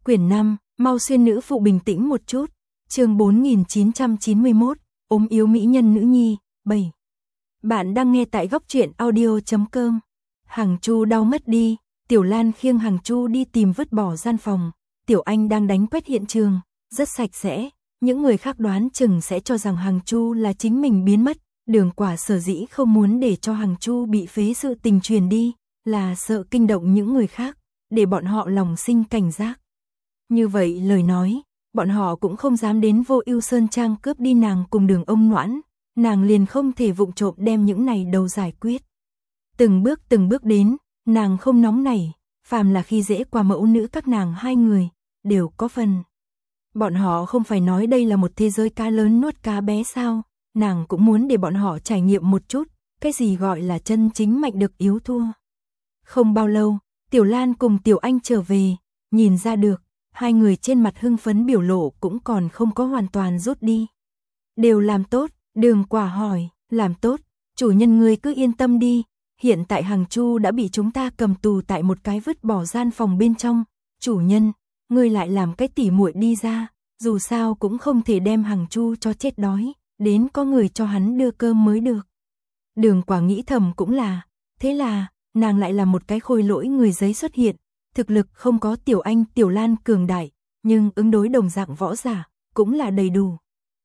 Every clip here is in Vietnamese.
Quyển 5, mau xuyên nữ phụ bình tĩnh một chút. Chương 4991, ốm yếu mỹ nhân nữ nhi, 7. Bạn đang nghe tại góc truyện audio.com. Hằng Chu đau mất đi, Tiểu Lan khiêng Hằng Chu đi tìm vứt bỏ gian phòng. Tiểu Anh đang đánh quét hiện trường, rất sạch sẽ. Những người khác đoán chừng sẽ cho rằng Hằng Chu là chính mình biến mất. Đường Quả sở dĩ không muốn để cho Hằng Chu bị phế sự tình truyền đi, là sợ kinh động những người khác, để bọn họ lòng sinh cảnh giác. Như vậy lời nói, bọn họ cũng không dám đến Vô Ưu Sơn Trang cướp đi nàng cùng Đường ông Noãn, nàng liền không thể vụng trộm đem những này đầu giải quyết. Từng bước đến, nàng không nóng nảy, phàm là khi dễ qua mẫu nữ các nàng hai người, đều có phần. Bọn họ không phải nói đây là một thế giới cá lớn nuốt cá bé sao, nàng cũng muốn để bọn họ trải nghiệm một chút, cái gì gọi là chân chính mạnh được yếu thua. Không bao lâu, Tiểu Lan cùng Tiểu Anh trở về, nhìn ra được, hai người trên mặt hưng phấn biểu lộ cũng còn không có hoàn toàn rút đi. Đều làm tốt, Đường Quả hỏi, làm tốt, chủ nhân ngươi cứ yên tâm đi, hiện tại Hằng Chu đã bị chúng ta cầm tù tại một cái vứt bỏ gian phòng bên trong, chủ nhân, ngươi lại làm cái tỉ muội đi ra, dù sao cũng không thể đem Hằng Chu cho chết đói, đến có người cho hắn đưa cơm mới được. Đường Quả nghĩ thầm cũng là, thế là, nàng lại là một cái khôi lỗi người giấy xuất hiện, thực lực không có Tiểu Anh Tiểu Lan cường đại, nhưng ứng đối đồng dạng võ giả, cũng là đầy đủ.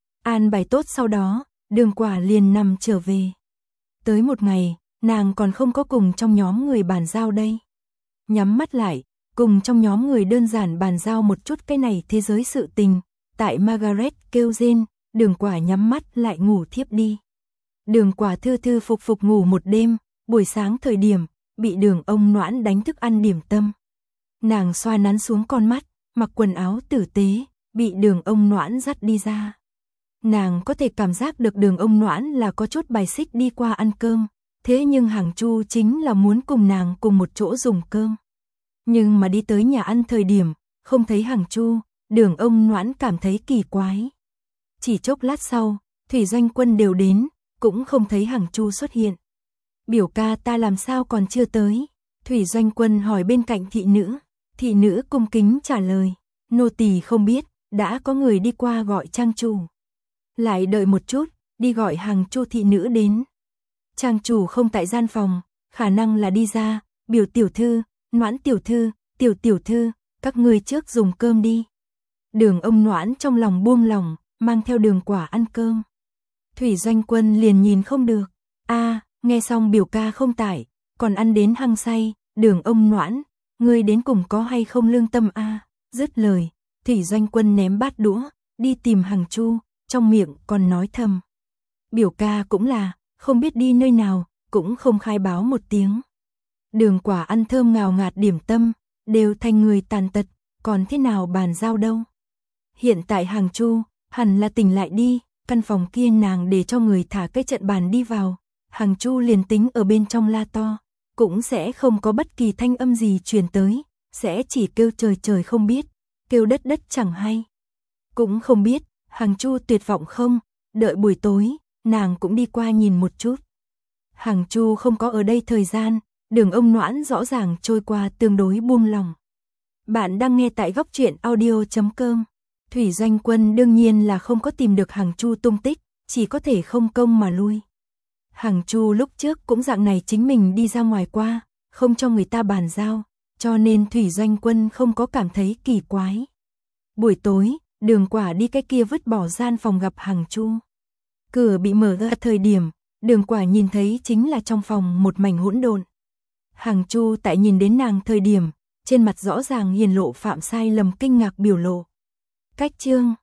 An bài tốt sau đó, Đường Quả liền nằm trở về. Tới một ngày, nàng còn không có cùng trong nhóm người bàn giao đây. Nhắm mắt lại, cùng trong nhóm người đơn giản bàn giao một chút cái này thế giới sự tình, tại Margaret kêu rên, Đường Quả nhắm mắt lại ngủ thiếp đi. Đường Quả thư thư phục phục ngủ một đêm, buổi sáng thời điểm, bị Đường ông Noãn đánh thức ăn điểm tâm. Nàng xoa nắn xuống con mắt, mặc quần áo tử tế, bị Đường ông Noãn dắt đi ra. Nàng có thể cảm giác được Đường ông Noãn là có chút bài xích đi qua ăn cơm, thế nhưng Hằng Chu chính là muốn cùng nàng cùng một chỗ dùng cơm. Nhưng mà đi tới nhà ăn thời điểm, không thấy Hằng Chu, Đường ông Noãn cảm thấy kỳ quái. Chỉ chốc lát sau, Thủy Doanh Quân đều đến, cũng không thấy Hằng Chu xuất hiện. Biểu ca ta làm sao còn chưa tới? Thủy Doanh Quân hỏi bên cạnh thị nữ cung kính trả lời, nô tỳ không biết, đã có người đi qua gọi trang chủ. Lại đợi một chút, đi gọi Hằng Chu thị nữ đến. Trang chủ không tại gian phòng, khả năng là đi ra, Biểu tiểu thư, Noãn tiểu thư, tiểu thư, các ngươi trước dùng cơm đi. Đường ông Noãn trong lòng buông lỏng, mang theo Đường Quả ăn cơm. Thủy Doanh Quân liền nhìn không được, nghe xong biểu ca không tại, còn ăn đến hăng say, Đường ông Noãn, ngươi đến cùng có hay không lương tâm dứt lời, Thủy Doanh Quân ném bát đũa, đi tìm Hằng Chu, trong miệng còn nói thầm. Biểu ca cũng là, không biết đi nơi nào, cũng không khai báo một tiếng. Đường Quả ăn thơm ngào ngạt điểm tâm, đều thành người tàn tật, còn thế nào bàn giao đâu. Hiện tại Hằng Chu, hẳn là tỉnh lại đi, căn phòng kia nàng để cho người thả cái trận bàn đi vào. Hằng Chu liền tính ở bên trong la to, cũng sẽ không có bất kỳ thanh âm gì truyền tới, sẽ chỉ kêu trời không biết, kêu đất chẳng hay. Cũng không biết, Hằng Chu tuyệt vọng không, đợi buổi tối, nàng cũng đi qua nhìn một chút. Hằng Chu không có ở đây thời gian, Đường ông Noãn rõ ràng trôi qua tương đối buông lòng. Bạn đang nghe tại góc truyện audio.com. Thủy Doanh Quân đương nhiên là không có tìm được Hằng Chu tung tích, chỉ có thể không công mà lui. Hằng Chu lúc trước cũng dạng này chính mình đi ra ngoài qua, không cho người ta bàn giao, cho nên Thủy Doanh Quân không có cảm thấy kỳ quái. Buổi tối, Đường Quả đi cái kia vứt bỏ gian phòng gặp Hằng Chu. Cửa bị mở ra thời điểm, Đường Quả nhìn thấy chính là trong phòng một mảnh hỗn độn. Hằng Chu tại nhìn đến nàng thời điểm, trên mặt rõ ràng hiển lộ phạm sai lầm kinh ngạc biểu lộ. Cách chương